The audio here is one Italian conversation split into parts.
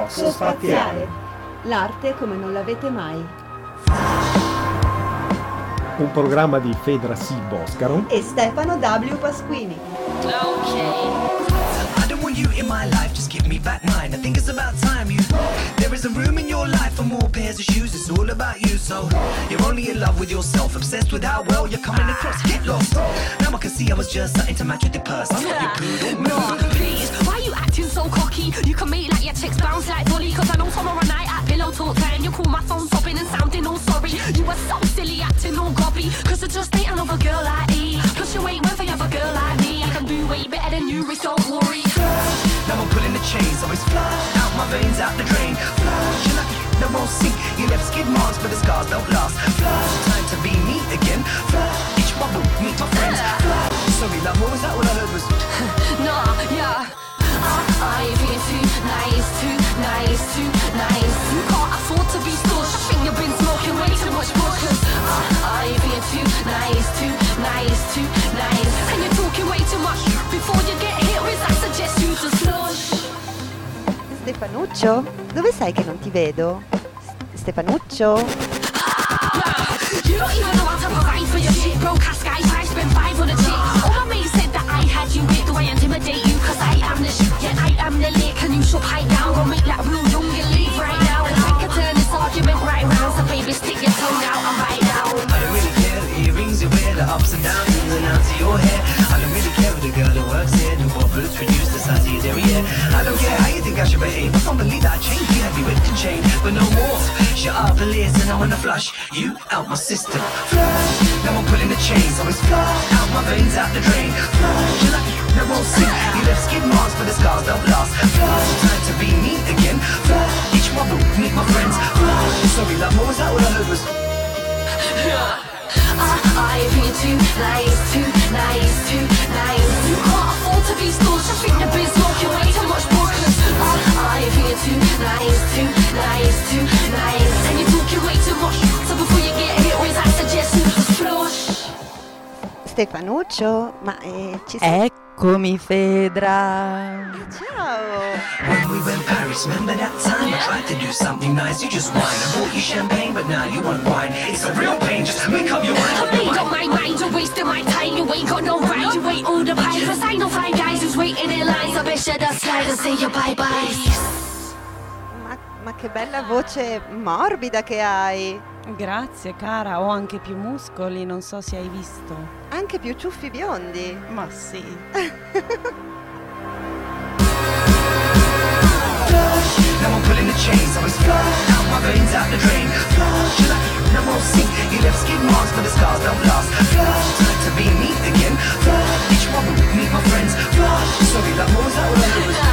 Coxo Spaziale. L'arte come non l'avete mai. Un programma di Fedra C. Boscaro e Stefano W. Pasquini. I don't want you in my life, just give me back mine. I think it's about time you. There is a room in your life for more pairs of shoes. It's all about you, so you're only in love with yourself, obsessed with how well you're coming across. Get lost. Now I can see I was just starting to match with your purse. I'm not your poodle. No, please, why you acting so cocky? You can make like your chicks bounce like Dolly. Cause I know tomorrow night at pillow talk time you call my phone sobbing and sounding all sorry. You were so silly acting all gobby. Cause I just ain't another girl like me. Plus you ain't worth another girl like me. I can do way better than you, Rich, don't worry. Now I'm pulling the chains, always flush out my veins, out the drain. Flush, you're lucky, no won't sink. You left skid marks, but the scars don't last. Flush, time to be me again. Flush, each bubble, meet my friends. Flush, sorry love, what was that? All I heard was Nah, yeah. You're being too nice, too nice, too nice. You can't afford to be stush. I think you've been smoking way too much bush. Cause you're being too nice, too nice, too nice. And you're talking way too much. Before you get hit with, I suggest you just flush. Stefanuccio? Dove sei che non ti vedo? Stefanuccio? You don't even know how to provide for your shit. Broke ass guys, I spent 5 on a chick. All my mates said that I had you with. Do I intimidate you? Cause I am the shit. Yeah, I am the lick. And you should pipe down. Go make that real young and leave right now. And I can turn this argument right round. So baby, stick your tongue out and bite down. I don't really care the earrings you wear, the ups and downs, ins and outs of your hair. I don't really care with the girl who works here, who bought boots, reduced the size of your derriere. I don't care how you think I should behave. I can't believe that I changed. You had me whipped and chained, but no more. Shut up and listen, I wanna flush you out my system. Flush, now I'm pulling the chains, always flush out my veins, out the drain. Flush, you're lucky, no won't sink. You left skid marks, but the scars don't last. Flush, time to be me again. Flush, each wobble, meet my friends. Flush, sorry love, what was that? All I heard was You're being too nice, too nice, too nice. You can't afford to be stush. I think you've been smoking way too much bush. You're being too nice, too nice, too nice. And you're talking way too much. So before you get hit with, I suggest you just flush. Stefanuccio? Ma ci sei? Eccomi Fedra. Ciao! when we went Paris, remember that time I tried to do something nice, you just whine. I bought you champagne, but now you want wine. It's a real pain, just make up your mind. I made up my mind, you're wasting my time. You ain't got no right, you ain't all the pies. Cause I know 5 guys who's waiting in lines. I bet you just slide and say your bye-byes. Ma che bella voce morbida che hai! Grazie cara, ho anche più muscoli, non so se hai visto. Anche più ciuffi biondi! Ma sì. Now I'm pulling the chains, always flush out my veins, out the drain. Flush, you're lucky, no won't sink. You left skid marks, but the scars don't last. Flush, time to be me again. Flush, each wobble, meet my friends. Flush, sorry love, what was that? All I heard was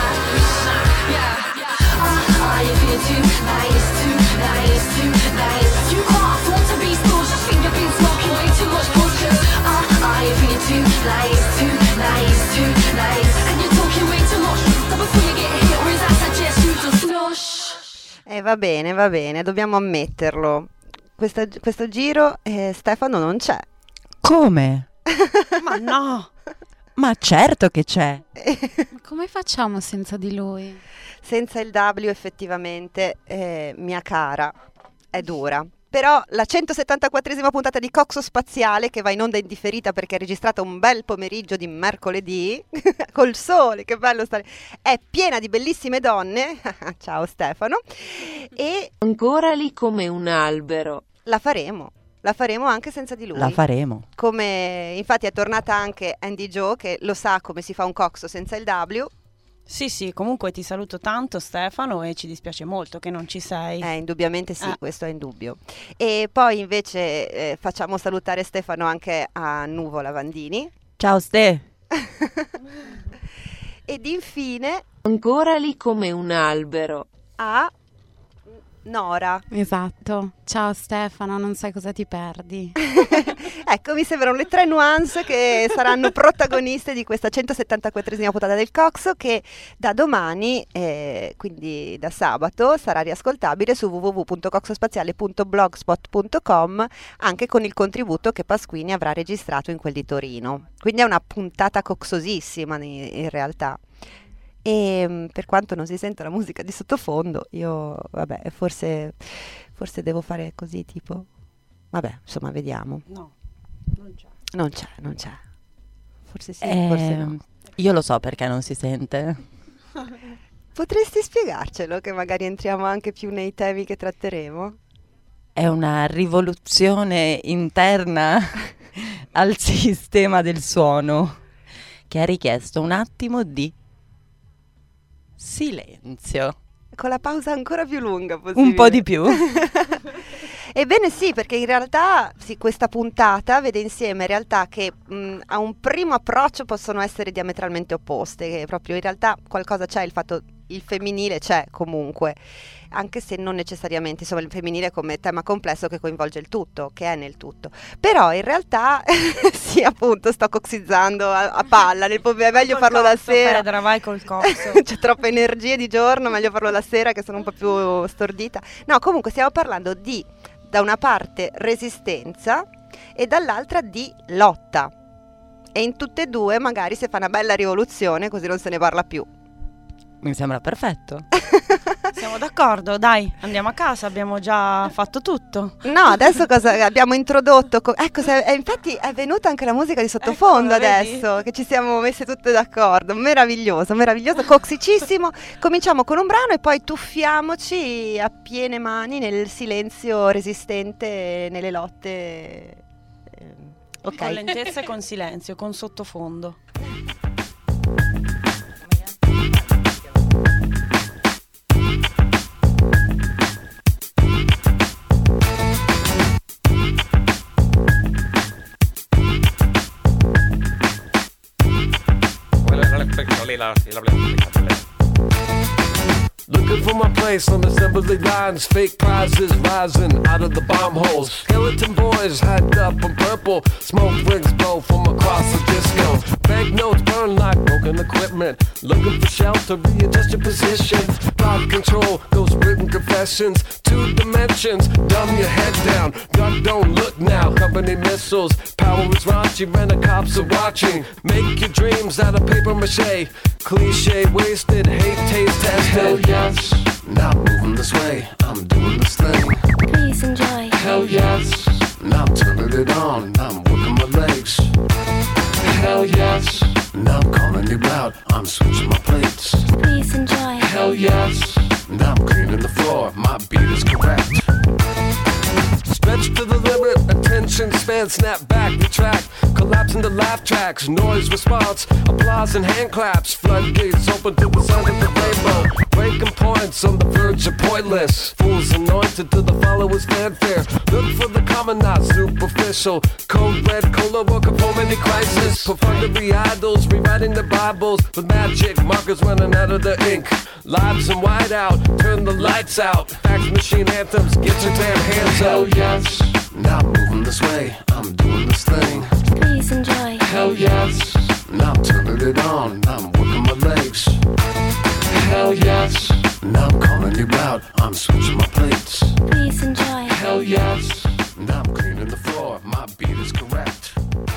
You're being too nice, too nice, too nice. You can't afford to be stush. I think you've been smoking way too much bush. You're being too nice, too nice, too nice. And you're talking way too much. So before you get hit with, I suggest you just flush. Va bene, dobbiamo ammetterlo. Questo giro Stefano non c'è. Come? Ma no! Ma certo che c'è. Ma come facciamo senza di lui? Senza il W effettivamente, mia cara, è dura. Però la 174esima puntata di Coxo Spaziale, che va in onda indifferita perché è registrata un bel pomeriggio di mercoledì, col sole, che bello stare, è piena di bellissime donne, ciao Stefano, e ancora lì come un albero. la faremo anche senza di lui. La faremo. Come infatti è tornata anche Andy Joe, che lo sa come si fa un coxo senza il W. Sì, comunque ti saluto tanto Stefano e ci dispiace molto che non ci sei. Indubbiamente sì, questo è indubbio. E poi invece facciamo salutare Stefano anche a Nuvo Lavandini. Ciao Ste. Ed infine ancora lì come un albero. a Nora. Esatto. Ciao Stefano, non sai cosa ti perdi. Ecco, mi sembrano le 3 nuance che saranno protagoniste di questa 174esima puntata del Coxo, che da domani, quindi da sabato, sarà riascoltabile su www.coxospaziale.blogspot.com, anche con il contributo che Pasquini avrà registrato in quel di Torino. Quindi è una puntata coxosissima in realtà. e per quanto non si senta la musica di sottofondo, io vabbè, forse devo fare così tipo, vabbè, insomma, vediamo. No, non c'è. Non c'è. Forse sì, forse no. Io lo so perché non si sente. Potresti spiegarcelo, che magari entriamo anche più nei temi che tratteremo? È una rivoluzione interna al sistema del suono che ha richiesto un attimo di silenzio. Con la pausa ancora più lunga possibile. Un po' di più. Ebbene sì, perché in realtà sì, questa puntata vede insieme realtà che a un primo approccio possono essere diametralmente opposte, che proprio in realtà qualcosa c'è, il femminile c'è comunque, anche se non necessariamente, insomma, il femminile come tema complesso che coinvolge il tutto, che è nel tutto. Però in realtà sì, appunto, sto coxizzando a palla, è meglio farlo la sera. Fedra, vai col cozzo. C'è troppe energie di giorno, meglio farlo la sera che sono un po' più stordita. No, comunque stiamo parlando di, da una parte, resistenza e dall'altra di lotta. E in tutte e due magari si fa una bella rivoluzione, così non se ne parla più. Mi sembra perfetto. Siamo d'accordo, dai, andiamo a casa, abbiamo già fatto tutto. No, adesso cosa abbiamo introdotto? Ecco, infatti è venuta anche la musica di sottofondo adesso, che ci siamo messe tutte d'accordo. Meraviglioso, coxicissimo. Cominciamo con un brano e poi tuffiamoci a piene mani nel silenzio resistente, nelle lotte. Ok. Con lentezza e con silenzio, con sottofondo. Looking for my place on assembly lines, fake prizes rising out of the bomb holes. Skeleton boys hyped up in purple, smoke rings blow from across the disco. Banknotes burn like broken equipment, looking for shelter, readjust your position. Thought control, ghost written confessions, 2 dimensions, dumb your head down. Duck don't look now, company missiles, power is raunchy when the cops are watching. Make your dreams out of paper mache, cliche wasted, hate taste tested. Hell yes, not moving this way, I'm doing this thing. Please enjoy. Hell yes, now I'm turning it on, I'm working my legs. Hell yes, now I'm calling you out, I'm switching my plates. Please enjoy. Hell yes, now I'm cleaning the floor, my beat is correct. Stretch to the limit, attention span, snap back, retract, collapse into laugh tracks, noise response, applause and hand claps, floodgates open to the sound of the rainbow, breaking points on the verge of pointless, fools anointed to the followers' fanfare, look for the common, not superficial, code red, cola, welcome home any crisis, perfunctory idols, rewriting the Bibles, with magic, markers running out of the ink, lives in white out, turn the lights out, fax machine anthems, get your damn hands out. Hell yes, not moving this way, I'm doing this thing. Please enjoy. Hell yes, now I'm turning it on, I'm working my legs. Hell yes, now I'm calling you out, I'm switching my plates. Please enjoy. Hell yes, now I'm cleaning the floor, my beat is correct.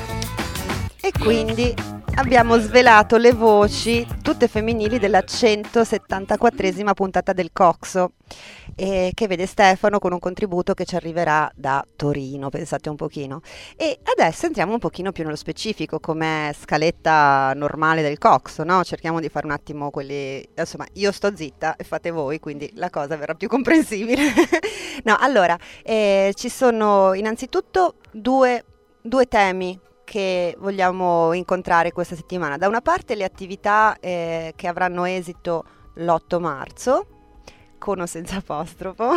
E quindi abbiamo svelato le voci tutte femminili della 174esima puntata del Coxo, che vede Stefano con un contributo che ci arriverà da Torino, pensate un pochino. E adesso entriamo un pochino più nello specifico, come scaletta normale del Coxo, no? Cerchiamo di fare un attimo quelli, insomma, io sto zitta e fate voi, quindi la cosa verrà più comprensibile. No, allora, ci sono innanzitutto due temi che vogliamo incontrare questa settimana. Da una parte le attività che avranno esito l'8 marzo, con o senza apostrofo,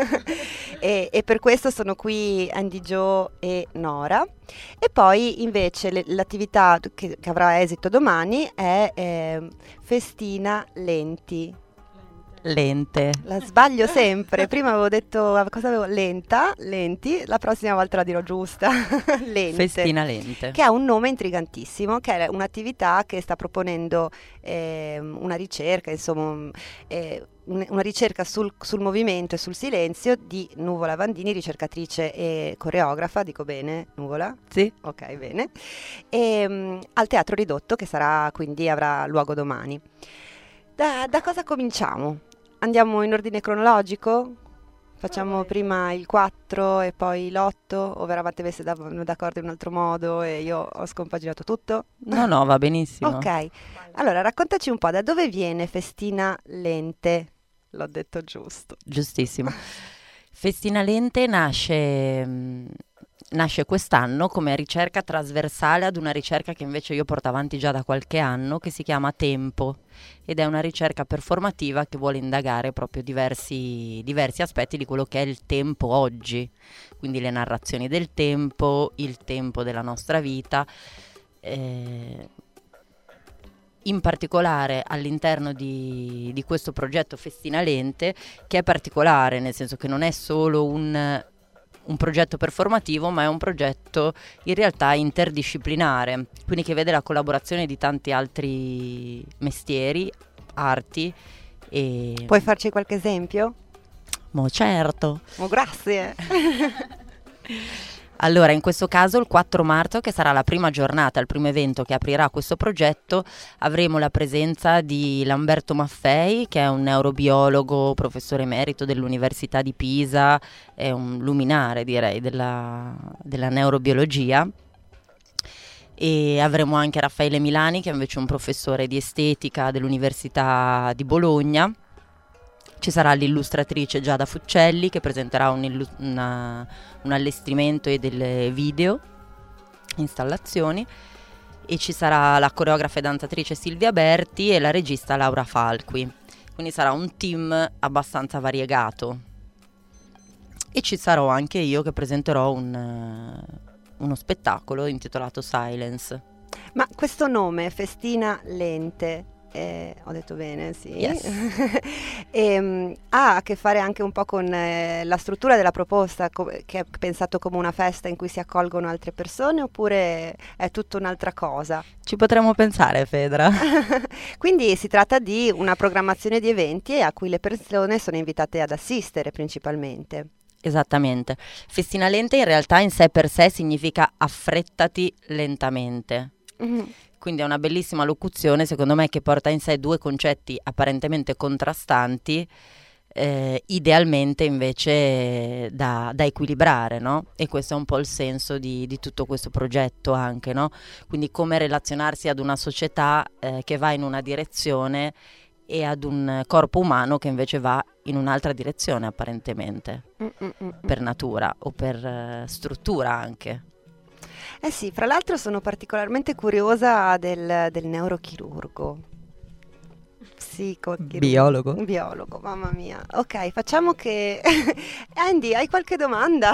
e per questo sono qui Andy Joe e Nora. E poi invece l'attività che avrà esito domani è Festina Lenti. Lente. La sbaglio sempre. Prima avevo detto, cosa avevo? Lenti, la prossima volta la dirò giusta. Lente. Festina Lente. Che ha un nome intrigantissimo, che è un'attività che sta proponendo una ricerca, insomma, una ricerca sul movimento e sul silenzio di Nuvola Vandini, ricercatrice e coreografa, dico bene, Nuvola? Sì. Ok, bene. Al Teatro Ridotto, che sarà, quindi avrà luogo domani. Da cosa cominciamo? Andiamo in ordine cronologico? Facciamo prima il 4 e poi l'8, o eravate messi d'accordo in un altro modo e io ho scompaginato tutto? No, va benissimo. Ok, allora raccontaci un po' da dove viene Festina Lente? L'ho detto giusto. Giustissimo. Festina Lente nasce quest'anno come ricerca trasversale ad una ricerca che invece io porto avanti già da qualche anno, che si chiama Tempo, ed è una ricerca performativa che vuole indagare proprio diversi aspetti di quello che è il tempo oggi, quindi le narrazioni del tempo, il tempo della nostra vita, in particolare all'interno di questo progetto Festina Lente, che è particolare nel senso che non è solo un progetto performativo, ma è un progetto in realtà interdisciplinare, quindi che vede la collaborazione di tanti altri mestieri, arti. Puoi farci qualche esempio? Certo. Grazie. Allora, in questo caso il 4 marzo, che sarà la prima giornata, il primo evento che aprirà questo progetto, avremo la presenza di Lamberto Maffei, che è un neurobiologo, professore emerito dell'Università di Pisa, è un luminare, direi, della neurobiologia. E avremo anche Raffaele Milani, che è invece un professore di estetica dell'Università di Bologna. Ci sarà l'illustratrice Giada Fuccelli, che presenterà un allestimento e delle video installazioni, e ci sarà la coreografa e danzatrice Silvia Berti e la regista Laura Falqui, quindi sarà un team abbastanza variegato. E ci sarò anche io che presenterò uno spettacolo intitolato Silence. Ma questo nome, Festina Lente, ho detto bene, sì. Yes. Ha a che fare anche un po' con la struttura della proposta, che è pensato come una festa in cui si accolgono altre persone, oppure è tutta un'altra cosa? Ci potremmo pensare, Fedra. Quindi si tratta di una programmazione di eventi a cui le persone sono invitate ad assistere principalmente. Esattamente. Festina Lente in realtà in sé per sé significa affrettati lentamente. Mm-hmm. Quindi è una bellissima locuzione, secondo me, che porta in sé due concetti apparentemente contrastanti, idealmente invece da equilibrare, no? E questo è un po' il senso di tutto questo progetto anche, no? Quindi come relazionarsi ad una società che va in una direzione e ad un corpo umano che invece va in un'altra direzione apparentemente, per natura o per struttura anche. Eh sì, fra l'altro sono particolarmente curiosa del neurochirurgo. Biologo. Biologo, mamma mia. Ok, facciamo che... Andy, hai qualche domanda?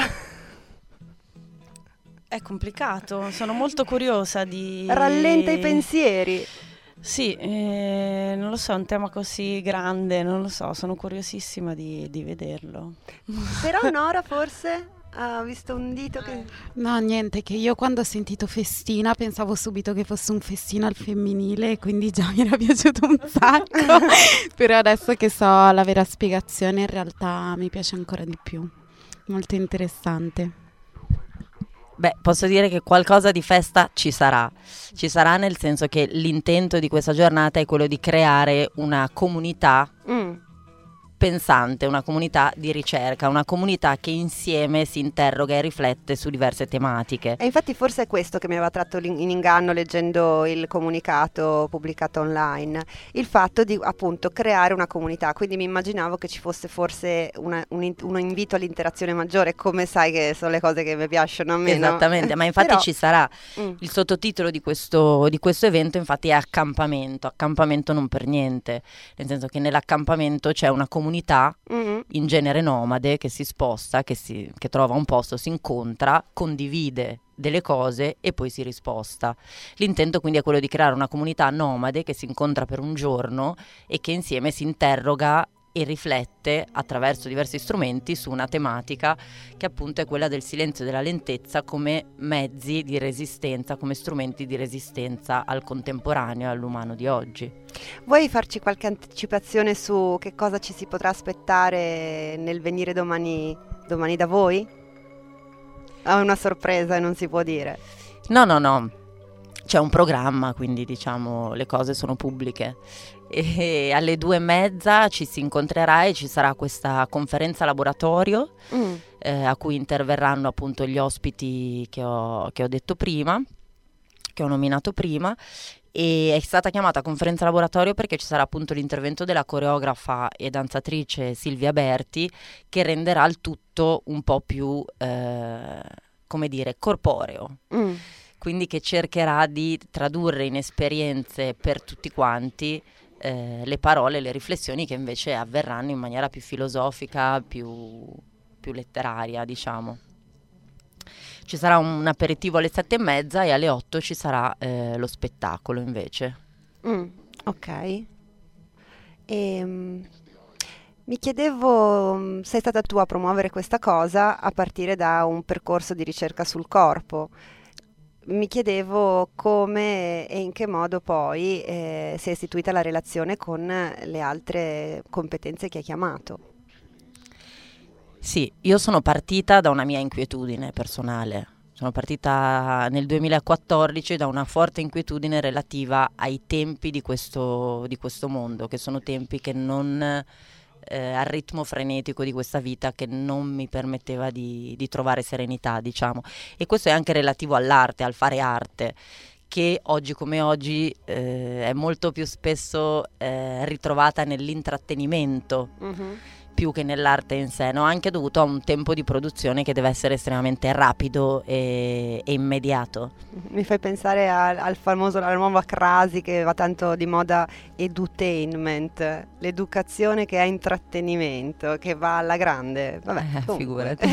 È complicato, sono molto curiosa di... Rallenta i pensieri. Sì, non lo so, è un tema così grande, non lo so, sono curiosissima di vederlo. Però Nora forse... Ha visto un dito che... No, niente, che io quando ho sentito Festina pensavo subito che fosse un festino al femminile, quindi già mi era piaciuto un sacco. Però adesso che so la vera spiegazione, in realtà mi piace ancora di più. Molto interessante. Beh, posso dire che qualcosa di festa ci sarà nel senso che l'intento di questa giornata è quello di creare una comunità pensante, una comunità di ricerca, una comunità che insieme si interroga e riflette su diverse tematiche. E infatti forse è questo che mi aveva tratto in inganno leggendo il comunicato pubblicato online, il fatto di appunto creare una comunità, quindi mi immaginavo che ci fosse forse un invito all'interazione maggiore, come sai che sono le cose che mi piacciono a me. Esattamente, ma infatti Però... ci sarà il sottotitolo di questo evento, infatti è accampamento non per niente, nel senso che nell'accampamento c'è una comunità in genere nomade che si sposta, che trova un posto, si incontra, condivide delle cose e poi si risposta. L'intento quindi è quello di creare una comunità nomade che si incontra per un giorno e che insieme si interroga e riflette attraverso diversi strumenti su una tematica che appunto è quella del silenzio e della lentezza come mezzi di resistenza, come strumenti di resistenza al contemporaneo e all'umano di oggi. Vuoi farci qualche anticipazione su che cosa ci si potrà aspettare nel venire domani da voi? È una sorpresa e non si può dire. No. c'è un programma, quindi diciamo le cose sono pubbliche. E alle 2:30 ci si incontrerà e ci sarà questa conferenza laboratorio a cui interverranno appunto gli ospiti che ho detto prima, che ho nominato prima. E è stata chiamata conferenza laboratorio perché ci sarà appunto l'intervento della coreografa e danzatrice Silvia Berti, che renderà il tutto un po' più, come dire, corporeo. Quindi che cercherà di tradurre in esperienze per tutti quanti le parole, le riflessioni che invece avverranno in maniera più filosofica, più letteraria, diciamo. Ci sarà un aperitivo alle 7:30 e alle 8 ci sarà lo spettacolo invece. Ok. Mi chiedevo, sei stata tu a promuovere questa cosa a partire da un percorso di ricerca sul corpo. Mi chiedevo come e in che modo poi si è istituita la relazione con le altre competenze che hai chiamato. Sì, io sono partita da una mia inquietudine personale. Sono partita nel 2014 da una forte inquietudine relativa ai tempi di questo mondo, che sono tempi che non... al ritmo frenetico di questa vita che non mi permetteva di trovare serenità, diciamo. E questo è anche relativo all'arte, al fare arte, che oggi come oggi è molto più spesso ritrovata nell'intrattenimento più che nell'arte in sé, no? Anche dovuto a un tempo di produzione che deve essere estremamente rapido e immediato. Mi fai pensare al famoso, alla nuova crasi che va tanto di moda, edutainment, l'educazione che è intrattenimento, che va alla grande. Vabbè, figurati.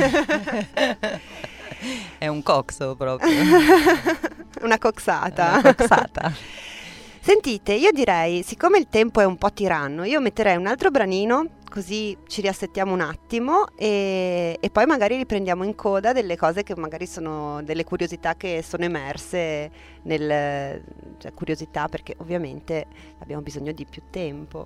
È un coxo proprio. Una coxata. Una coxata. Sentite, io direi, siccome il tempo è un po' tiranno, io metterei un altro branino, così ci riassettiamo un attimo e poi magari riprendiamo in coda delle cose che magari sono delle curiosità che sono emerse cioè curiosità, perché ovviamente abbiamo bisogno di più tempo.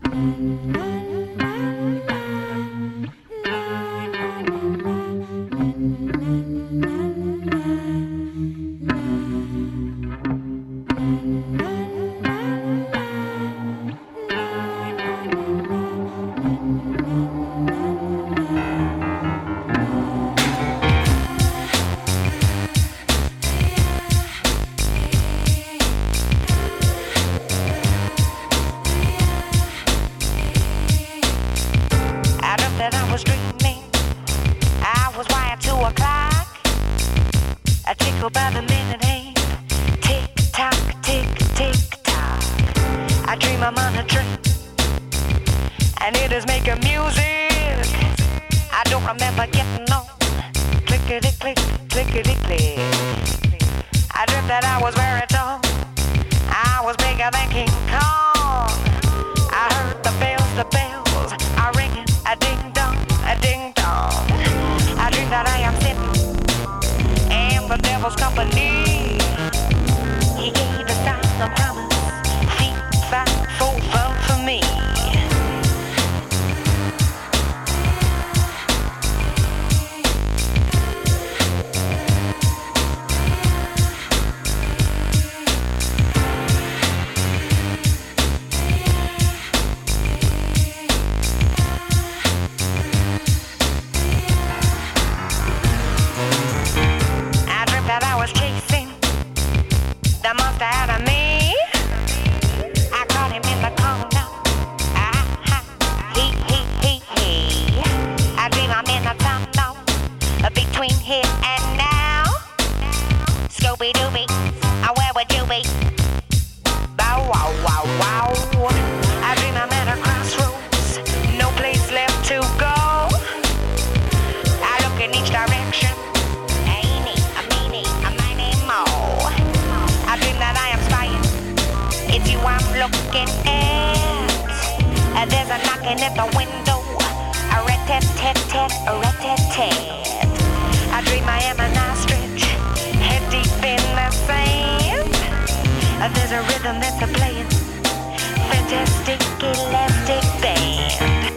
By the minute hand, tick tock, tick tick tock. I dream I'm on a train, and it is making music. I don't remember getting on. Clickety click, clickety click. I dreamt that I was very tall. I was bigger than King Kong. I heard the bells are ringing, a ding dong, a ding dong. I dreamed that I am sitting the devil's company. He gave a sign of promise. 3, 5, 4, 5 for me. I dream I am an ostrich, head deep in the sand. There's a rhythm that's a playing, fantastic elastic band.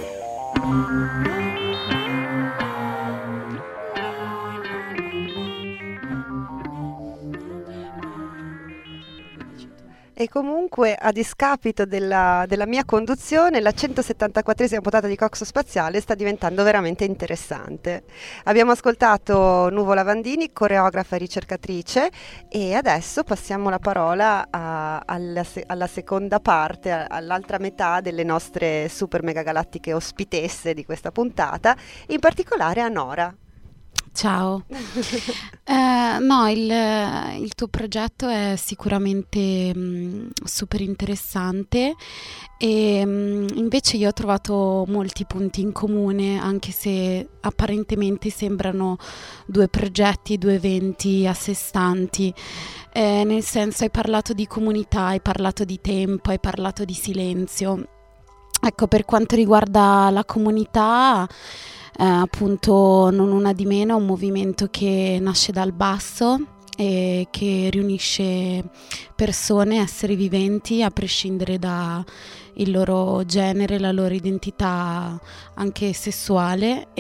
E comunque, a discapito della mia conduzione, la 174esima puntata di Coxo Spaziale sta diventando veramente interessante. Abbiamo ascoltato Nuvo Lavandini, coreografa e ricercatrice, e adesso passiamo la parola alla seconda parte, all'altra metà delle nostre super mega galattiche ospitesse di questa puntata, in particolare a Nora. Ciao. No, il tuo progetto è sicuramente super interessante e invece io ho trovato molti punti in comune, anche se apparentemente sembrano due progetti, due eventi a sé stanti. Nel senso, hai parlato di comunità, hai parlato di tempo, hai parlato di silenzio. Ecco, per quanto riguarda la comunità, appunto Non Una Di Meno è un movimento che nasce dal basso e che riunisce persone, esseri viventi, a prescindere da il loro genere, la loro identità anche sessuale,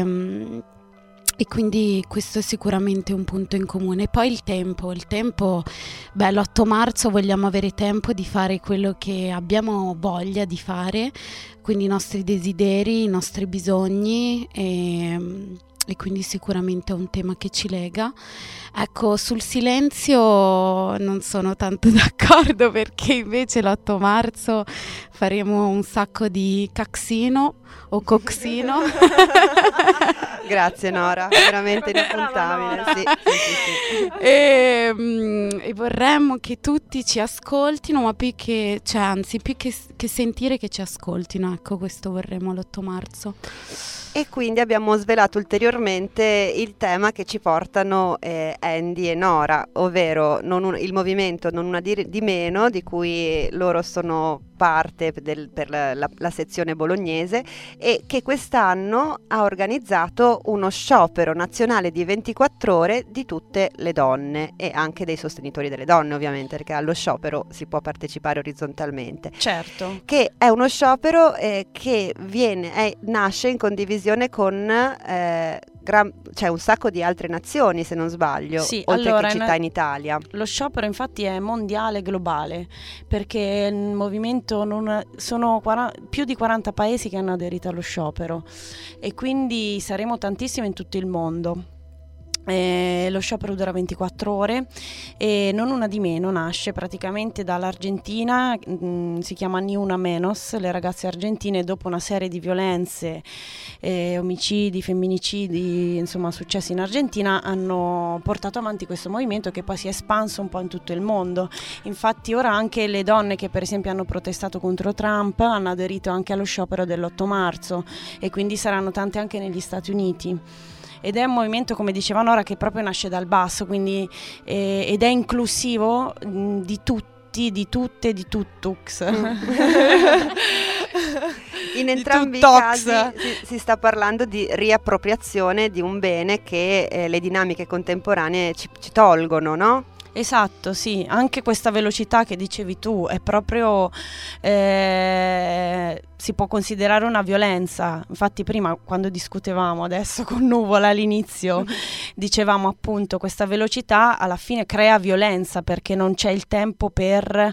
e quindi questo è sicuramente un punto in comune. Poi il tempo, l'8 marzo vogliamo avere tempo di fare quello che abbiamo voglia di fare, quindi i nostri desideri, i nostri bisogni, e quindi sicuramente è un tema che ci lega. Ecco, sul silenzio non sono tanto d'accordo, perché invece l'8 marzo faremo un sacco di caxino o coxino. Grazie Nora, veramente inappuntabile. Sì. E vorremmo che tutti ci ascoltino, ma più che sentire, che ci ascoltino. Ecco, questo vorremmo l'8 marzo. E quindi abbiamo svelato ulteriormente il tema che ci portano Andy e Nora, ovvero il movimento Non Una Di Meno, di cui loro sono parte per la sezione bolognese, e che quest'anno ha organizzato uno sciopero nazionale di 24 ore di tutte le donne e anche dei sostenitori delle donne, ovviamente, perché allo sciopero si può partecipare orizzontalmente. Certo. Che è uno sciopero che nasce in condivisione con c'è un sacco di altre nazioni, se non sbaglio, sì, oltre allora, che città in Italia. Lo sciopero infatti è mondiale, globale, perché il movimento sono più di 40 paesi che hanno aderito allo sciopero, e quindi saremo tantissimi in tutto il mondo. Lo sciopero dura 24 ore e Non Una Di Meno nasce praticamente dall'Argentina, si chiama Ni Una Menos. Le ragazze argentine, dopo una serie di violenze, omicidi, femminicidi, insomma successi in Argentina, hanno portato avanti questo movimento che poi si è espanso un po' in tutto il mondo. Infatti ora anche le donne che per esempio hanno protestato contro Trump hanno aderito anche allo sciopero dell'8 marzo, e quindi saranno tante anche negli Stati Uniti. Ed è un movimento, come diceva Nora, che proprio nasce dal basso, quindi ed è inclusivo di tutti, di tutte, di tuttux. In entrambi i casi si sta parlando di riappropriazione di un bene che le dinamiche contemporanee ci tolgono, no? Esatto, sì, anche questa velocità che dicevi tu è proprio, si può considerare una violenza. Infatti prima, quando discutevamo adesso con Nuvola all'inizio, dicevamo appunto questa velocità alla fine crea violenza, perché non c'è il tempo per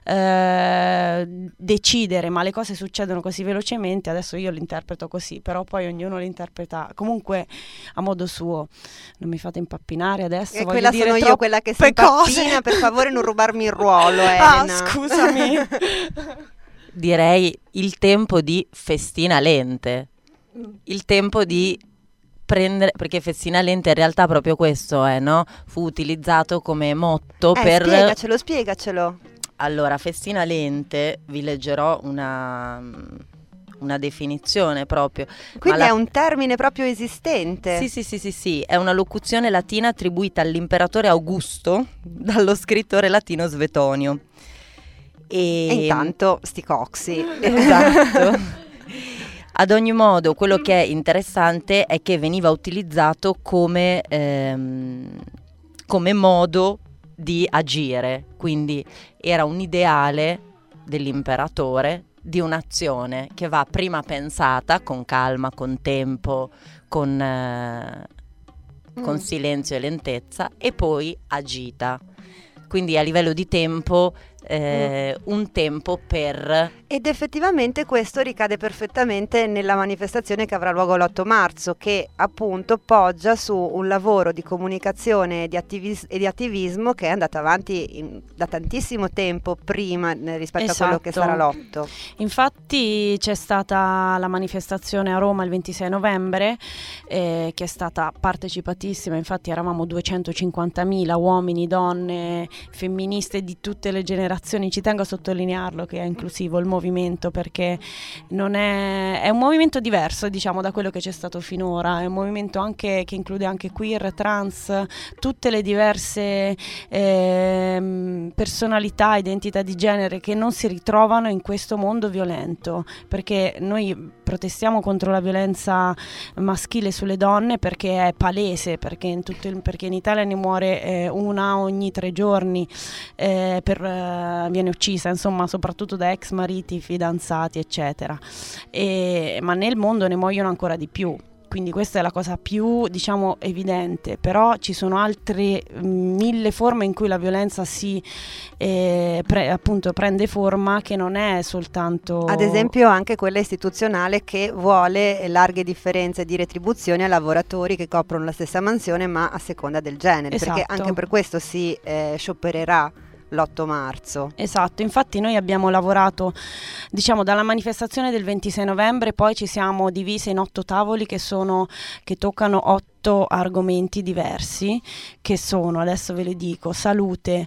decidere, ma le cose succedono così velocemente. Adesso io l'interpreto così, però poi ognuno l'interpreta comunque a modo suo. Non mi fate impappinare adesso, e voglio quella dire sono io, quella che si impappina, per favore non rubarmi il ruolo, Elena. Scusami. Direi il tempo di festina lente, il tempo di prendere, perché festina lente in realtà proprio questo è, no? Fu utilizzato come motto per... Spiegacelo. Allora, festina lente, vi leggerò una definizione proprio. Quindi è un termine proprio esistente. Sì, è una locuzione latina attribuita all'imperatore Augusto dallo scrittore latino Svetonio. E intanto sti coxi. Esatto. Ad ogni modo, quello che è interessante è che veniva utilizzato come modo di agire, quindi era un ideale dell'imperatore di un'azione che va prima pensata con calma, con tempo, con silenzio e lentezza, e poi agita. Quindi a livello di tempo un tempo per... Ed effettivamente questo ricade perfettamente nella manifestazione che avrà luogo l'8 marzo, che appunto poggia su un lavoro di comunicazione e di attivismo che è andato avanti da tantissimo tempo prima rispetto a quello che sarà l'8. Infatti c'è stata la manifestazione a Roma il 26 novembre che è stata partecipatissima, infatti eravamo 250.000 uomini, donne, femministe di tutte le generazioni. Ci tengo a sottolinearlo che è inclusivo il movimento, perché non è un movimento diverso, diciamo, da quello che c'è stato finora. È un movimento anche che include anche queer, trans, tutte le diverse personalità, identità di genere che non si ritrovano in questo mondo violento, perché noi protestiamo contro la violenza maschile sulle donne perché è palese, perché in Italia ne muore una ogni 3 giorni, viene uccisa, insomma, soprattutto da ex mariti, fidanzati, eccetera, ma nel mondo ne muoiono ancora di più. Quindi questa è la cosa più, diciamo, evidente, però ci sono altre 1000 forme in cui la violenza si appunto prende forma, che non è soltanto... Ad esempio anche quella istituzionale, che vuole larghe differenze di retribuzione a lavoratori che coprono la stessa mansione ma a seconda del genere, esatto. Perché anche per questo si scioppererà l'8 marzo. Esatto, infatti noi abbiamo lavorato, diciamo, dalla manifestazione del 26 novembre, poi ci siamo divise in 8 tavoli che toccano 8 argomenti diversi, che sono, adesso ve le dico: salute,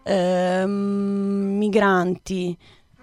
migranti,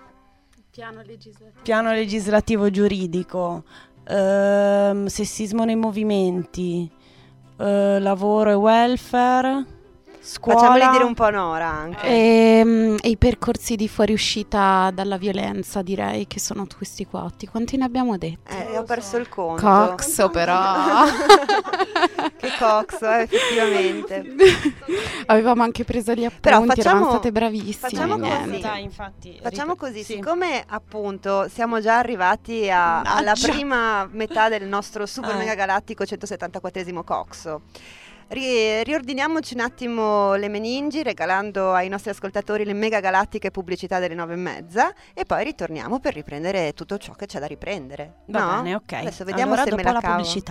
piano legislativo giuridico, sessismo nei movimenti, lavoro e welfare, scuola. Facciamoli dire un po' Nora anche. E i percorsi di fuoriuscita dalla violenza, direi che sono questi 4. Quanti ne abbiamo detti? Ho perso il conto. Coxo, però. Che coxo, effettivamente. Avevamo anche preso gli appunti, Però eravamo state bravissime. Facciamo così. Infatti, facciamo così, sì. Siccome appunto siamo già arrivati alla prima metà del nostro super mega galattico 174esimo coxo. Riordiniamoci un attimo le meningi, regalando ai nostri ascoltatori le mega galattiche pubblicità delle 9:30, e poi ritorniamo per riprendere tutto ciò che c'è da riprendere. Va bene, ok. Adesso vediamo allora, se me dopo la la cavo. pubblicità.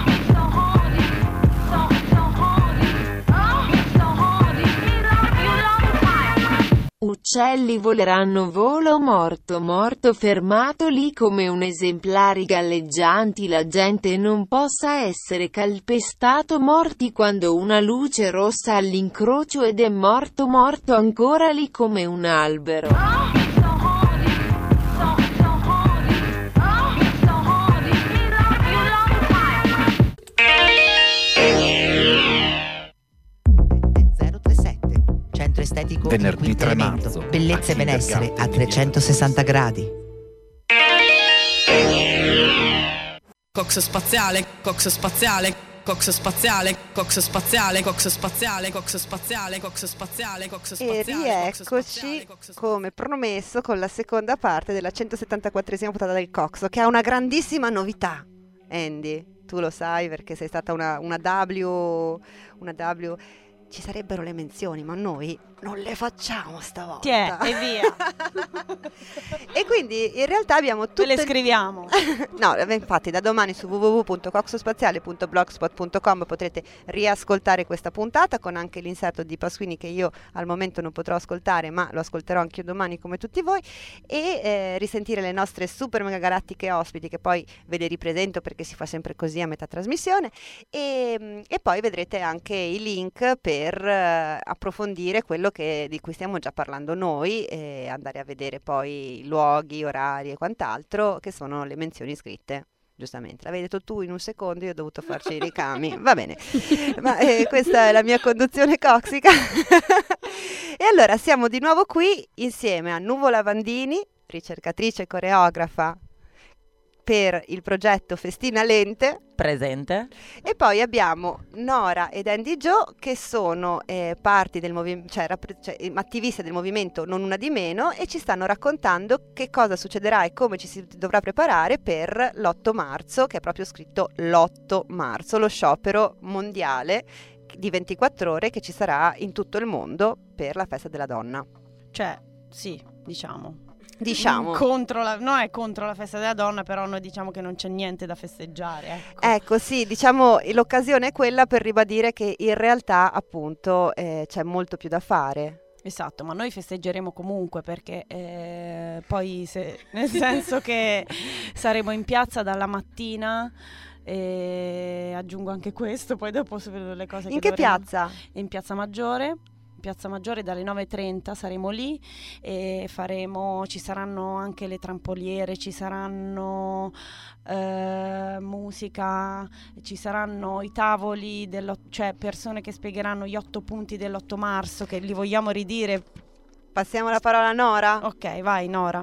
Uccelli voleranno, volo morto morto fermato lì come un esemplari galleggianti, la gente non possa essere calpestato, morti quando una luce rossa all'incrocio ed è morto morto ancora lì come un albero. Centro estetico venerdì 3 Elemento. marzo. Bellezza e benessere a 360 gradi. Cox spaziale, cox spaziale, cox spaziale, cox spaziale, cox spaziale, cox spaziale, cox spaziale, cox spaziale. E rieccoci, come promesso, con la seconda parte della 174esima puntata del Coxo, che ha una grandissima novità. Andy, tu lo sai perché sei stata una W. Ci sarebbero le menzioni, ma noi non le facciamo stavolta. E via. E quindi in realtà abbiamo tutte le scriviamo. No, infatti da domani su www.coxospaziale.blogspot.com potrete riascoltare questa puntata con anche l'inserto di Pasquini, che io al momento non potrò ascoltare, ma lo ascolterò anche io domani come tutti voi, e risentire le nostre super mega galattiche ospiti, che poi ve le ripresento perché si fa sempre così a metà trasmissione, e poi vedrete anche i link per approfondire quello di cui stiamo già parlando noi, e andare a vedere poi luoghi, orari e quant'altro, che sono le menzioni scritte. Giustamente, l'avei detto tu in un secondo, io ho dovuto farci i ricami. Va bene, ma questa è la mia conduzione coxica. E allora siamo di nuovo qui insieme a Nuvola Vandini, ricercatrice e coreografa per il progetto Festina Lente, presente, e poi abbiamo Nora ed Andy Joe, che sono parti del movimento, cioè attiviste del movimento Non Una Di Meno, e ci stanno raccontando che cosa succederà e come ci si dovrà preparare per l'8 marzo, che è proprio scritto l'8 marzo, lo sciopero mondiale di 24 ore che ci sarà in tutto il mondo per la festa della donna. Cioè, sì, diciamo. Diciamo. È contro la festa della donna, però noi diciamo che non c'è niente da festeggiare. Ecco, sì, diciamo l'occasione è quella per ribadire che in realtà appunto c'è molto più da fare. Esatto, ma noi festeggeremo comunque perché poi nel senso che saremo in piazza dalla mattina. E aggiungo anche questo, poi dopo vedo le cose. In che piazza? In Piazza Maggiore. Piazza Maggiore dalle 9:30 saremo lì e ci saranno anche le trampoliere, ci saranno musica, ci saranno i tavoli, cioè persone che spiegheranno gli 8 punti dell'8 marzo, che li vogliamo ridire. Passiamo la parola a Nora? Ok, vai Nora.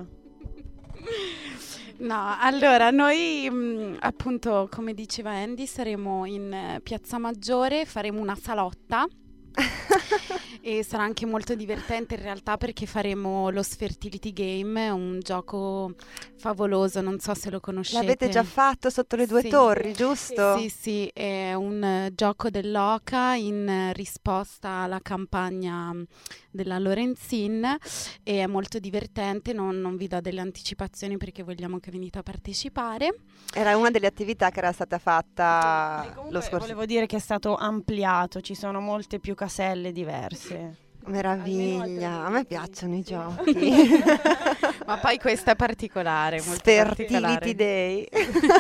No, allora noi appunto, come diceva Andy, saremo in Piazza Maggiore, faremo una salotta. E sarà anche molto divertente in realtà perché faremo lo Sfertility Game, un gioco favoloso, non so se lo conoscete. L'avete già fatto sotto le due torri, giusto? Sì, è un gioco dell'Oca in risposta alla campagna della Lorenzin e è molto divertente, non vi do delle anticipazioni perché vogliamo che venite a partecipare. Era una delle attività che era stata fatta lo scorso. Volevo dire che è stato ampliato, ci sono molte più caselle diverse. Meraviglia, a me piacciono i giochi. Ma poi questa è particolare, molto Fertility particolare. Day.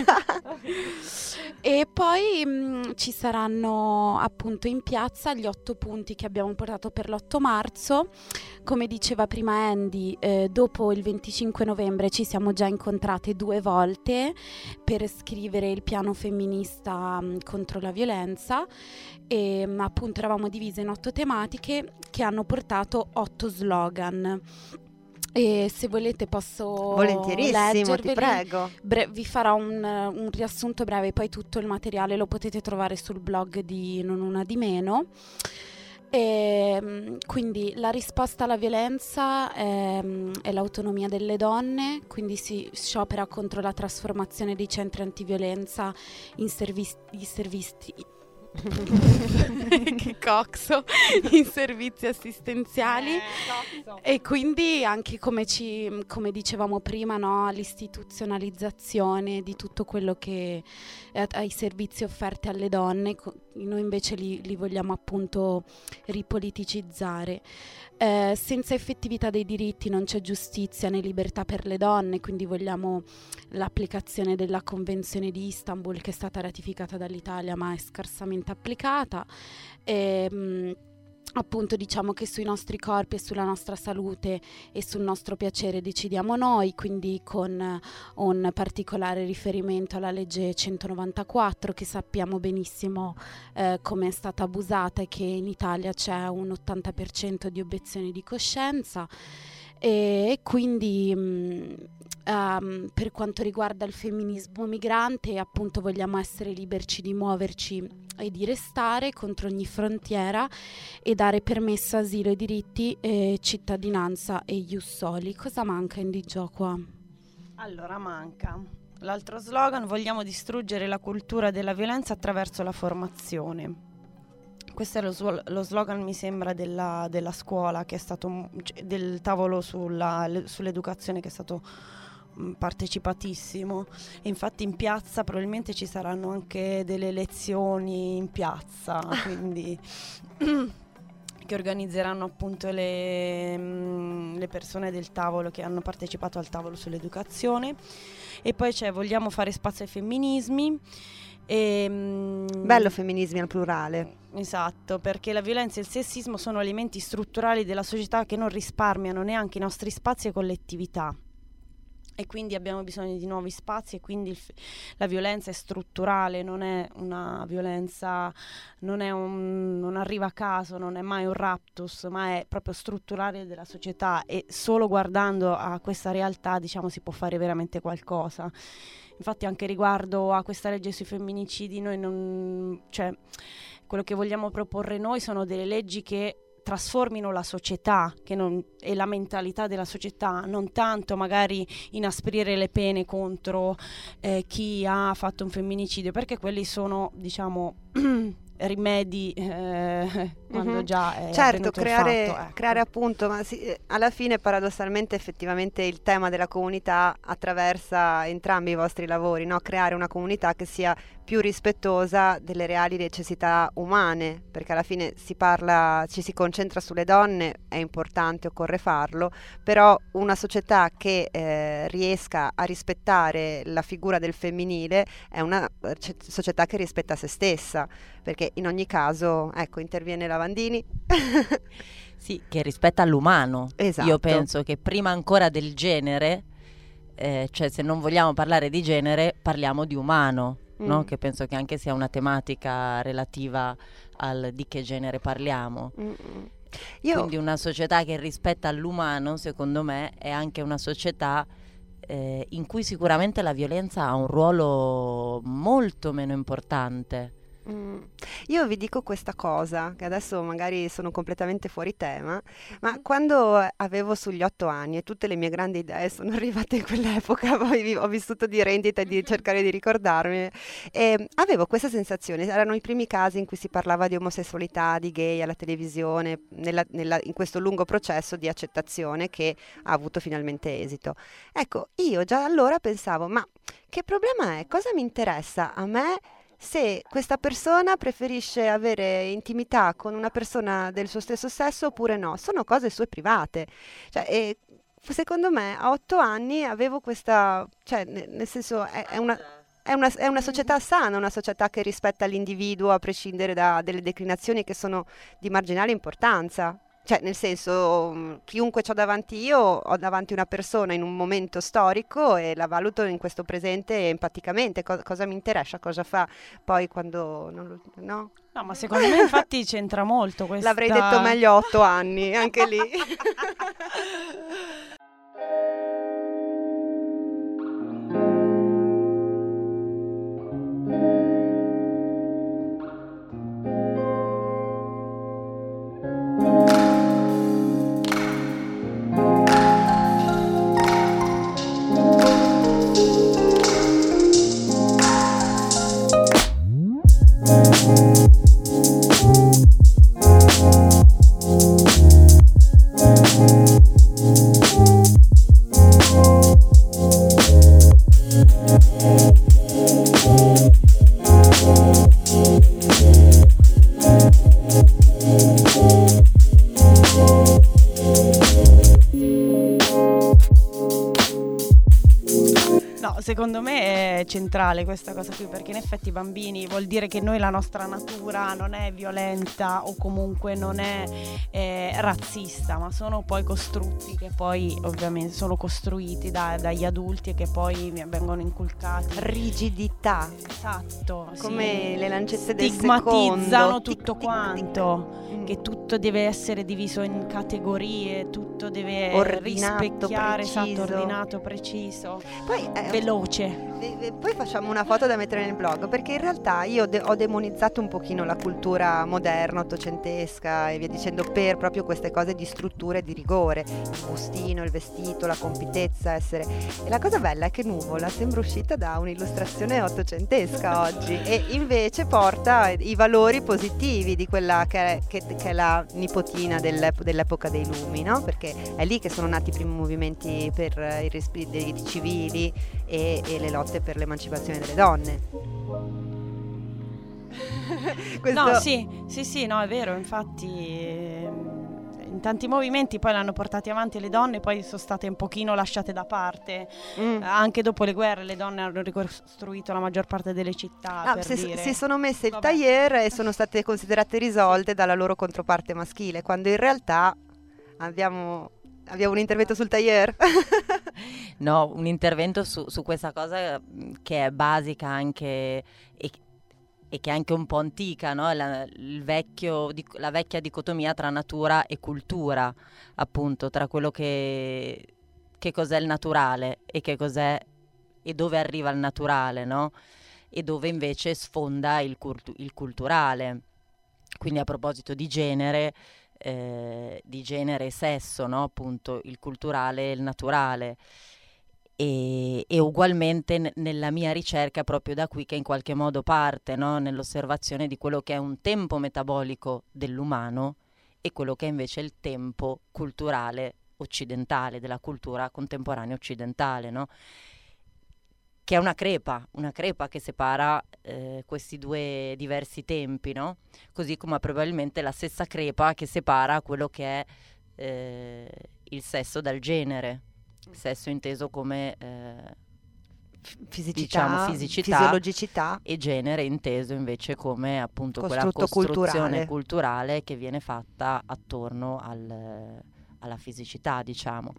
E poi ci saranno appunto in piazza gli 8 punti che abbiamo portato per l'8 marzo. Come diceva prima Andy, dopo il 25 novembre ci siamo già incontrate 2 volte per scrivere il piano femminista contro la violenza e appunto eravamo divise in 8 tematiche che hanno portato 8 slogan. E se volete posso volentierissimo, ti prego. Vi farò un riassunto breve, poi tutto il materiale lo potete trovare sul blog di Non Una Di Meno. E, quindi la risposta alla violenza è l'autonomia delle donne, quindi si sciopera contro la trasformazione dei centri antiviolenza in servizi che coxo in servizi assistenziali e quindi anche come dicevamo prima, no, l'istituzionalizzazione di tutto quello che ai servizi offerti alle donne. Noi invece li vogliamo appunto ripoliticizzare. Senza effettività dei diritti non c'è giustizia né libertà per le donne, quindi vogliamo l'applicazione della Convenzione di Istanbul che è stata ratificata dall'Italia ma è scarsamente applicata. Appunto diciamo che sui nostri corpi e sulla nostra salute e sul nostro piacere decidiamo noi, quindi con un particolare riferimento alla legge 194 che sappiamo benissimo come è stata abusata e che in Italia c'è un 80% di obiezioni di coscienza. E quindi per quanto riguarda il femminismo migrante, appunto vogliamo essere liberi di muoverci e di restare contro ogni frontiera e dare permesso, asilo e diritti, cittadinanza e ius soli. Cosa manca in di gioco qua? Allora manca l'altro slogan: vogliamo distruggere la cultura della violenza attraverso la formazione. Questo è lo slogan, mi sembra, della scuola, che è stato del tavolo sull'educazione, che è stato partecipatissimo. E infatti in piazza probabilmente ci saranno anche delle lezioni in piazza, quindi che organizzeranno appunto le persone del tavolo che hanno partecipato al tavolo sull'educazione. E poi vogliamo fare spazio ai femminismi. Bello femminismi al plurale. Esatto, perché la violenza e il sessismo sono elementi strutturali della società che non risparmiano neanche i nostri spazi e collettività. E quindi abbiamo bisogno di nuovi spazi e quindi la violenza è strutturale, non è una violenza, non arriva a caso, non è mai un raptus, ma è proprio strutturale della società e solo guardando a questa realtà, diciamo, si può fare veramente qualcosa. Infatti anche riguardo a questa legge sui femminicidi, noi quello che vogliamo proporre noi sono delle leggi che trasformino la società e la mentalità della società, non tanto magari inasprire le pene contro chi ha fatto un femminicidio, perché quelli sono, diciamo, rimedi quando già è certo, avvenuto il fatto, ecco. creare appunto, ma alla fine paradossalmente effettivamente il tema della comunità attraversa entrambi i vostri lavori, no? Creare una comunità che sia più rispettosa delle reali necessità umane, perché alla fine ci si concentra sulle donne, è importante, occorre farlo, però una società che riesca a rispettare la figura del femminile è una società che rispetta se stessa, perché in ogni caso, ecco, interviene Lavandini. Sì, che rispetta l'umano. Esatto. Io penso che prima ancora del genere, cioè se non vogliamo parlare di genere, parliamo di umano, no? Che penso che anche sia una tematica relativa al di che genere parliamo. Quindi una società che rispetta l'umano, secondo me, è anche una società in cui sicuramente la violenza ha un ruolo molto meno importante. Io vi dico questa cosa, che adesso magari sono completamente fuori tema, ma quando avevo sugli 8 anni e tutte le mie grandi idee sono arrivate in quell'epoca, poi ho vissuto di rendita e di cercare di ricordarmi, e avevo questa sensazione, erano i primi casi in cui si parlava di omosessualità, di gay alla televisione, in questo lungo processo di accettazione che ha avuto finalmente esito. Ecco, io già allora pensavo, ma che problema è? Cosa mi interessa a me se questa persona preferisce avere intimità con una persona del suo stesso sesso oppure no? Sono cose sue private. Cioè, secondo me a 8 anni avevo questa, cioè nel senso è una società sana, una società che rispetta l'individuo a prescindere da delle declinazioni che sono di marginale importanza. Cioè, nel senso, chiunque c'ho davanti io, ho davanti una persona in un momento storico e la valuto in questo presente empaticamente. Cosa mi interessa, cosa fa poi quando... no? No, ma secondo me infatti c'entra molto questa... L'avrei detto meglio a 8 anni, anche lì. Secondo me è centrale questa cosa qui, perché in effetti i bambini vuol dire che noi la nostra natura non è violenta o comunque non è razzista, ma sono poi costrutti che poi ovviamente sono costruiti dagli adulti e che poi vengono inculcati. Rigidità. Esatto. Come sì. le lancette del Stigmatizzano tutto quanto, che tutto deve essere diviso in categorie, tutto deve rispecchiare, esatto, ordinato, preciso, poi veloce. Poi facciamo una foto da mettere nel blog, perché in realtà io ho demonizzato un pochino la cultura moderna, ottocentesca e via dicendo, per proprio queste cose di struttura e di rigore, il bustino, il vestito, la compitezza, essere... E la cosa bella è che Nuvola sembra uscita da un'illustrazione ottocentesca oggi e invece porta i valori positivi di quella che è la nipotina dell'epoca dei lumi, no? Perché è lì che sono nati i primi movimenti per i diritti civili e le lotte per l'emancipazione delle donne. No, sì, no, è vero, infatti in tanti movimenti poi l'hanno portati avanti le donne, poi sono state un pochino lasciate da parte. Anche dopo le guerre le donne hanno ricostruito la maggior parte delle città, si sono messe il tailleur e sono state considerate risolte dalla loro controparte maschile, quando in realtà abbiamo un intervento sul tailleur? No, un intervento su questa cosa che è basica anche e che è anche un po' antica, no? La vecchia dicotomia tra natura e cultura, appunto, tra quello che cos'è il naturale e che cos'è e dove arriva il naturale, no? E dove invece sfonda il culturale. Quindi a proposito di genere e sesso, no? Appunto il culturale e il naturale, e E ugualmente nella mia ricerca è proprio da qui che in qualche modo parte, no? Nell'osservazione di quello che è un tempo metabolico dell'umano e quello che è invece il tempo culturale occidentale, della cultura contemporanea occidentale, no? Che è una crepa che separa questi due diversi tempi, no? Così come probabilmente la stessa crepa che separa quello che è il sesso dal genere, sesso inteso come fisicità, fisicità, fisiologicità, e genere inteso invece come appunto quella costrutto costruzione culturale che viene fatta attorno alla fisicità, diciamo.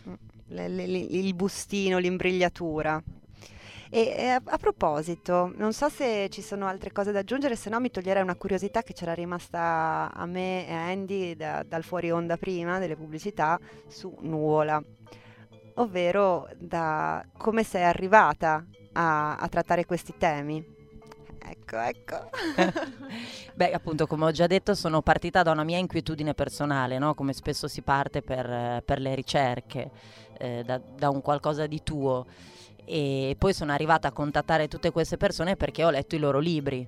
Il bustino, l'imbrigliatura. E a proposito, non so se ci sono altre cose da aggiungere, se no mi toglierei una curiosità che c'era rimasta a me e a Andy dal fuori onda prima delle pubblicità su Nuvola, ovvero da come sei arrivata a trattare questi temi. Ecco. Beh, appunto, come ho già detto, sono partita da una mia inquietudine personale, no? Come spesso si parte per le ricerche, da un qualcosa di tuo. E poi sono arrivata a contattare tutte queste persone perché ho letto i loro libri.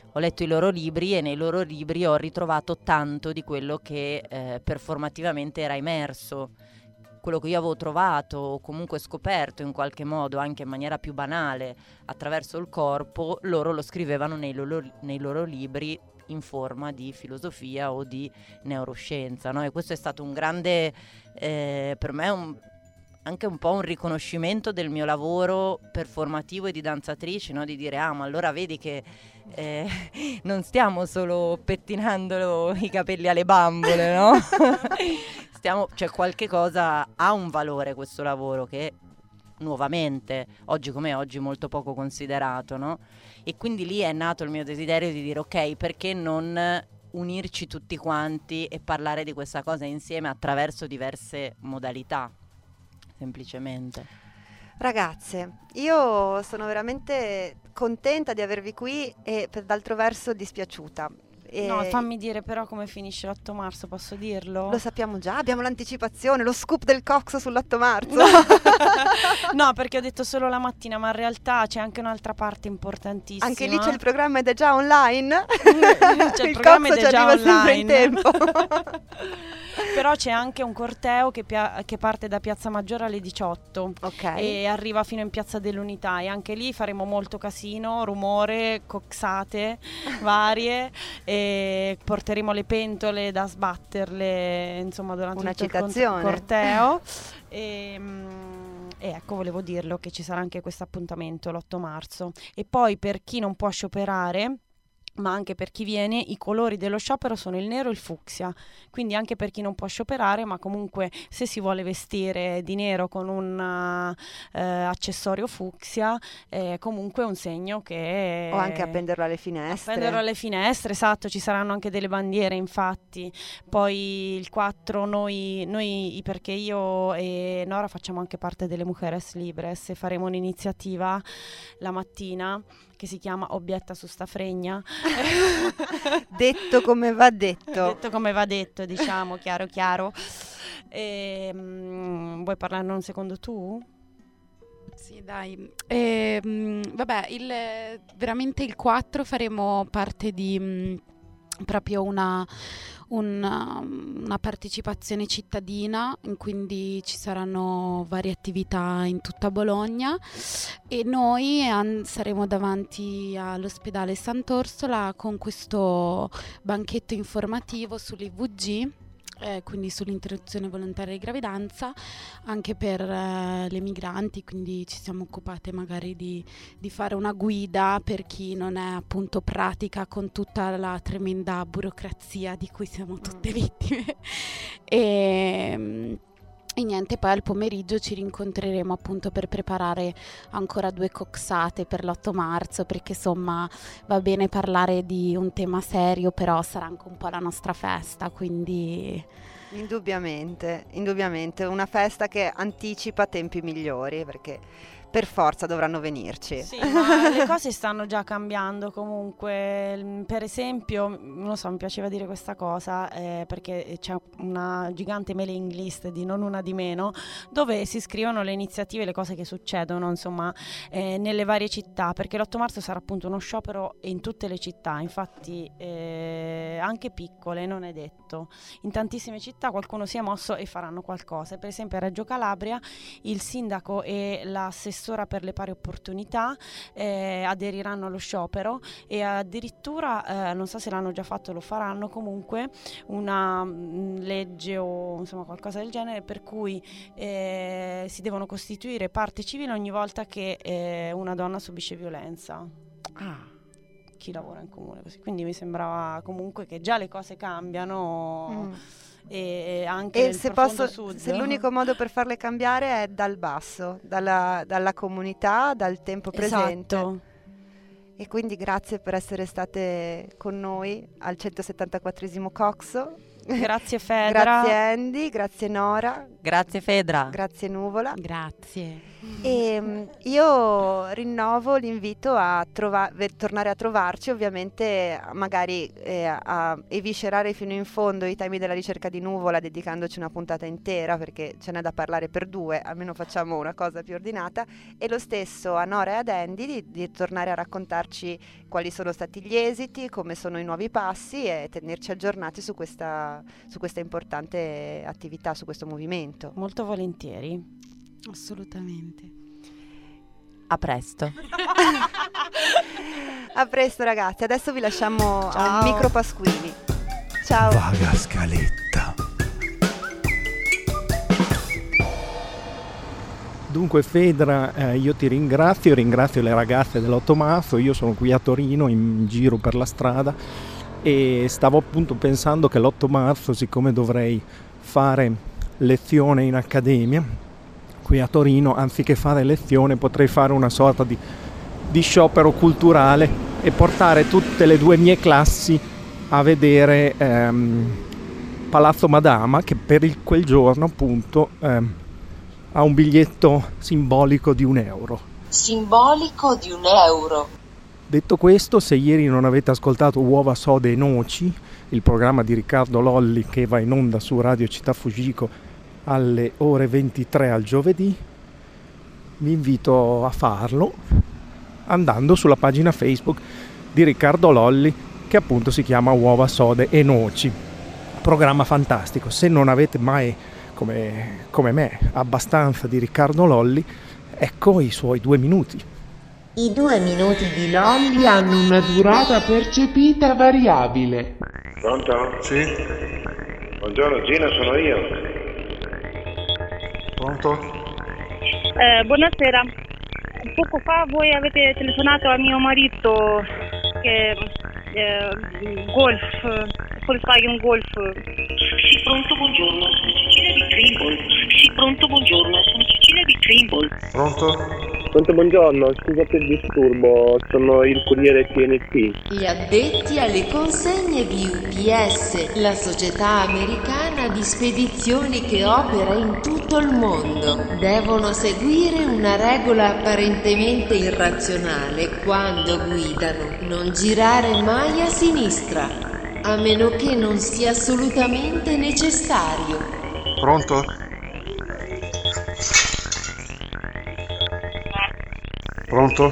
E nei loro libri ho ritrovato tanto di quello che performativamente era emerso, quello che io avevo trovato o comunque scoperto in qualche modo, anche in maniera più banale, attraverso il corpo, loro lo scrivevano nei loro libri in forma di filosofia o di neuroscienza, no? E questo è stato un grande, per me, anche un po' un riconoscimento del mio lavoro performativo e di danzatrice, no? Di dire, ma allora vedi che non stiamo solo pettinando i capelli alle bambole, no? Cioè qualche cosa ha un valore questo lavoro che nuovamente, oggi come oggi, molto poco considerato, no? E quindi lì è nato il mio desiderio di dire, ok, perché non unirci tutti quanti e parlare di questa cosa insieme attraverso diverse modalità, semplicemente. Ragazze, io sono veramente contenta di avervi qui e per d'altro verso dispiaciuta. No, fammi dire però come finisce l'8 marzo, posso dirlo? Lo sappiamo già, abbiamo l'anticipazione, lo scoop del Cox sull'8 marzo. No, perché ho detto solo la mattina, ma in realtà c'è anche un'altra parte importantissima. Anche lì c'è il programma ed è già online. C'è il programma ed è già arriva sempre in online. tempo. Però c'è anche un corteo che parte da Piazza Maggiore alle 18 e arriva fino in Piazza dell'Unità, e anche lì faremo molto casino, rumore, coxate varie, e porteremo le pentole da sbatterle, insomma, durante una tutto il corteo. E ecco, volevo dirlo che ci sarà anche questo appuntamento l'8 marzo. E poi, per chi non può scioperare, ma anche per chi viene, i colori dello sciopero sono il nero e il fucsia, quindi anche per chi non può scioperare, ma comunque se si vuole vestire di nero con un accessorio fucsia, comunque un segno che... O anche appenderlo alle finestre. Appenderlo alle finestre, esatto, ci saranno anche delle bandiere, infatti. Poi il 4 noi perché io e Nora facciamo anche parte delle Mujeres Libres, e faremo un'iniziativa la mattina che si chiama Obietta su sta fregna. Detto come va detto. Detto come va detto, diciamo, chiaro. Vuoi parlarne un secondo tu? Sì, dai. Vabbè, veramente il 4 faremo parte di proprio una partecipazione cittadina, quindi ci saranno varie attività in tutta Bologna, e noi saremo davanti all'ospedale Sant'Orsola con questo banchetto informativo sull'IVG, quindi sull'interruzione volontaria di gravidanza anche per le migranti, quindi ci siamo occupate magari di fare una guida per chi non è appunto pratica con tutta la tremenda burocrazia di cui siamo tutte vittime. E niente, poi al pomeriggio ci rincontreremo appunto per preparare ancora 2 coxate per l'8 marzo, perché insomma va bene parlare di un tema serio, però sarà anche un po' la nostra festa, quindi... Indubbiamente, una festa che anticipa tempi migliori, perché per forza dovranno venirci. Sì, ma le cose stanno già cambiando comunque. Per esempio, non so, mi piaceva dire questa cosa perché c'è una gigante mailing list di Non Una Di Meno dove si scrivono le iniziative, le cose che succedono insomma nelle varie città, perché l'8 marzo sarà appunto uno sciopero in tutte le città, infatti anche piccole, non è detto. In tantissime città qualcuno si è mosso e faranno qualcosa. Per esempio a Reggio Calabria il sindaco e l'assessora per le pari opportunità aderiranno allo sciopero e addirittura non so se l'hanno già fatto o lo faranno, comunque una legge o insomma qualcosa del genere per cui si devono costituire parte civile ogni volta che una donna subisce violenza. Chi lavora in comune così, quindi mi sembrava comunque che già le cose cambiano. E anche nel profondo sud. Se l'unico modo per farle cambiare è dal basso, dalla comunità, dal tempo presente. Esatto. E quindi grazie per essere state con noi al 174esimo Coxo. Grazie Fedra. Grazie Andy, grazie Nora. Grazie Fedra. Grazie Nuvola. Grazie. E io rinnovo l'invito a tornare a trovarci, ovviamente magari a eviscerare fino in fondo i temi della ricerca di Nuvola, dedicandoci una puntata intera perché ce n'è da parlare per due, almeno facciamo una cosa più ordinata, e lo stesso a Nora e ad Andy di tornare a raccontarci quali sono stati gli esiti, come sono i nuovi passi e tenerci aggiornati su questa importante attività, su questo movimento. Molto volentieri. Assolutamente. A presto. A presto ragazzi, adesso vi lasciamo al micro Pasquini. Ciao. Vaga scaletta. Dunque Fedra, io ti ringrazio le ragazze dell'8 marzo, io sono qui a Torino in giro per la strada e stavo appunto pensando che l'8 marzo, siccome dovrei fare lezione in accademia qui a Torino, anziché fare lezione potrei fare una sorta di sciopero culturale e portare tutte le due mie classi a vedere Palazzo Madama, che per quel giorno appunto ha un biglietto simbolico di €1. Simbolico di €1. Detto questo, se ieri non avete ascoltato Uova, Sode e Noci, il programma di Riccardo Lolli che va in onda su Radio Città Fugico alle ore 23 al giovedì, vi invito a farlo andando sulla pagina Facebook di Riccardo Lolli che appunto si chiama Uova, Sode e Noci. Programma fantastico. Se non avete mai, come me, abbastanza di Riccardo Lolli, ecco i suoi 2 minuti. I 2 minuti di Lolli hanno una durata percepita variabile. Pronto? Sì? Buongiorno Gina, sono io. Pronto? Buonasera. Poco fa voi avete telefonato a mio marito che Volkswagen Golf. Sì, pronto, buongiorno, sono Cecilia di Trimble. Sì, pronto, buongiorno, sono Cecilia di Trimble. Pronto? Pronto, buongiorno, scusa per il disturbo, sono il corriere TNT. Gli addetti alle consegne di UPS, la società americana di spedizioni che opera in tutto il mondo, devono seguire una regola apparentemente irrazionale quando guidano: non girare mai a sinistra, a meno che non sia assolutamente necessario. Pronto? Pronto?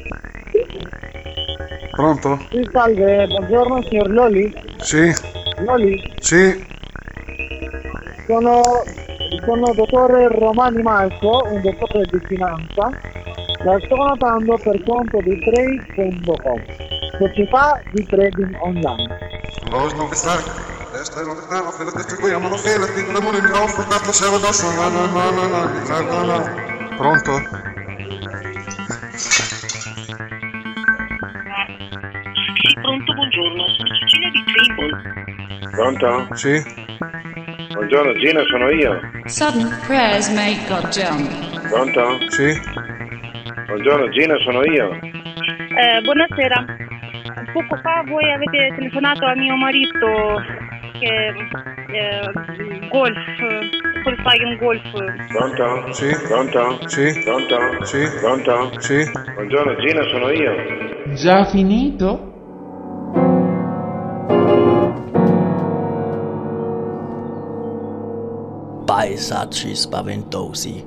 Pronto? Sì, salve, buongiorno signor Lolli. Sì? Lolli? Sì? Sono dottore Romani Marco, un dottore di finanza. La sto notando per conto di Trade.com, società di trading online. Pronto? Sì, pronto, buongiorno, sono Cecilia di Trimble. Pronto? Sì? Buongiorno Gina, sono io. Sudden prayers make God jump. Pronto? Sì? Buongiorno Gina, sono io. Buonasera. Poco fa voi avete telefonato a mio marito che Volkswagen Golf. Pronto? Sì? Pronto? Sì? Pronto? Sì? Pronto? Sì? Buongiorno Gina, sono io. Già finito? Paesaggi spaventosi.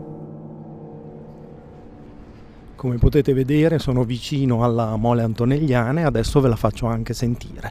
Come potete vedere sono vicino alla Mole Antonelliana e adesso ve la faccio anche sentire.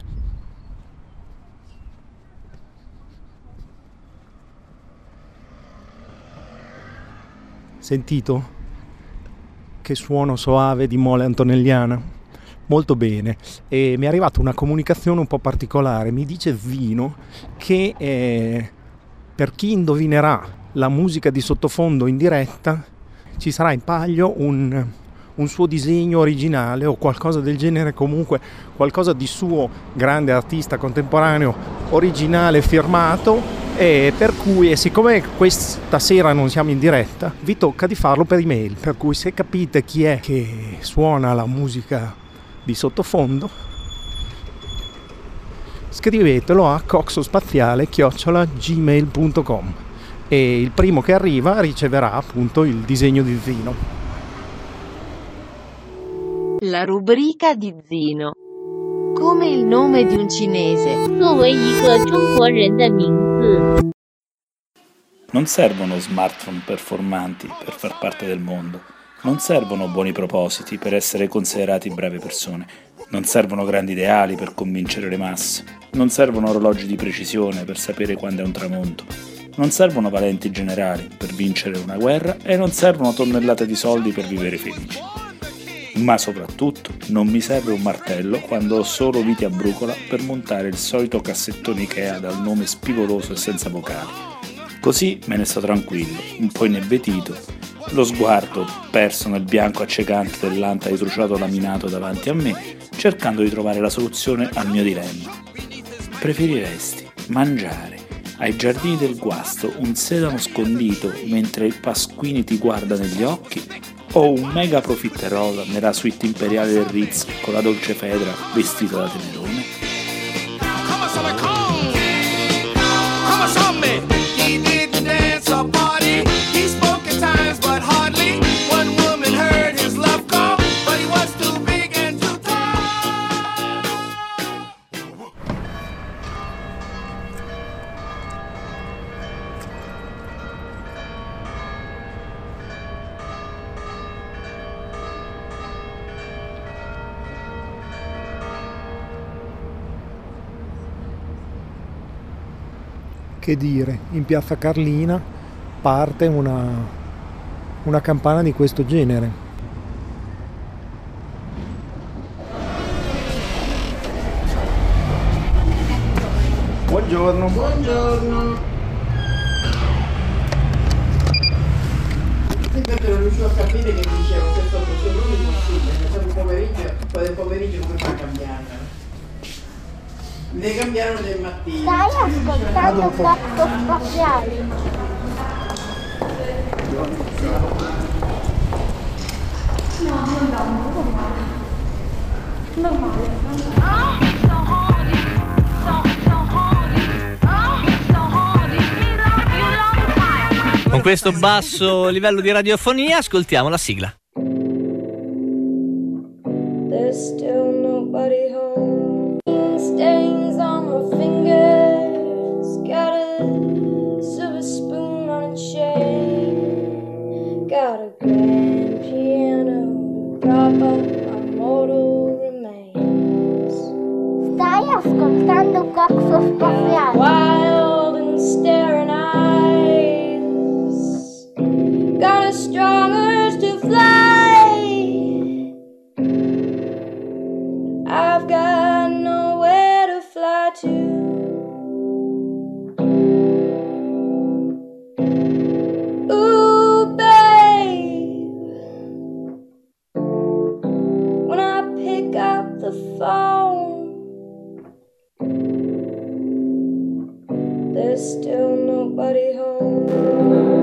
Sentito? Che suono soave di Mole Antonelliana? Molto bene. E mi è arrivata una comunicazione un po' particolare. Mi dice Zino che per chi indovinerà la musica di sottofondo in diretta ci sarà in palio un suo disegno originale o qualcosa del genere, comunque qualcosa di suo grande artista contemporaneo originale firmato, e per cui, siccome questa sera non siamo in diretta, vi tocca di farlo per email, per cui se capite chi è che suona la musica di sottofondo scrivetelo a coxospaziale@gmail.com e il primo che arriva riceverà appunto il disegno di Zino. La rubrica di Zino. Come il nome di un cinese. Non servono smartphone performanti per far parte del mondo. Non servono buoni propositi per essere considerati brave persone. Non servono grandi ideali per convincere le masse. Non servono orologi di precisione per sapere quando è un tramonto. Non servono valenti generali per vincere una guerra e non servono tonnellate di soldi per vivere felici. Ma soprattutto non mi serve un martello quando ho solo viti a brucola per montare il solito cassettone Ikea dal nome spigoloso e senza vocali. Così me ne sto tranquillo, un po' inebetito, lo sguardo perso nel bianco accecante dell'anta di truciato laminato davanti a me, cercando di trovare la soluzione al mio dilemma. Preferiresti mangiare ai giardini del guasto un sedano scondito mentre il Pasquini ti guarda negli occhi, o un mega profiterol nella suite imperiale del Ritz con la dolce Fedra vestita da tenerone? Che dire, in Piazza Carlina parte una campana di questo genere. Buongiorno. Buongiorno. Perché non riuscivo a capire che dicevo, se sto facendo non è possibile, facciamo il pomeriggio, poi del pomeriggio come fa a cambiare? Le cambiarono del mattino. Stai ascoltando Coxo Spaziale. No, non male. Con questo basso livello di radiofonia ascoltiamo la sigla. There's still nobody home. Stains on my fingers. Got a silver spoon on a chain. Got a grand piano. Prop up my mortal remains. Stai ascoltando Coxo Spaziale. Wild and staring eyes. Got a strong urge to fly. I've got nowhere to fly to. Ooh, babe, when I pick up the phone, there's still nobody home.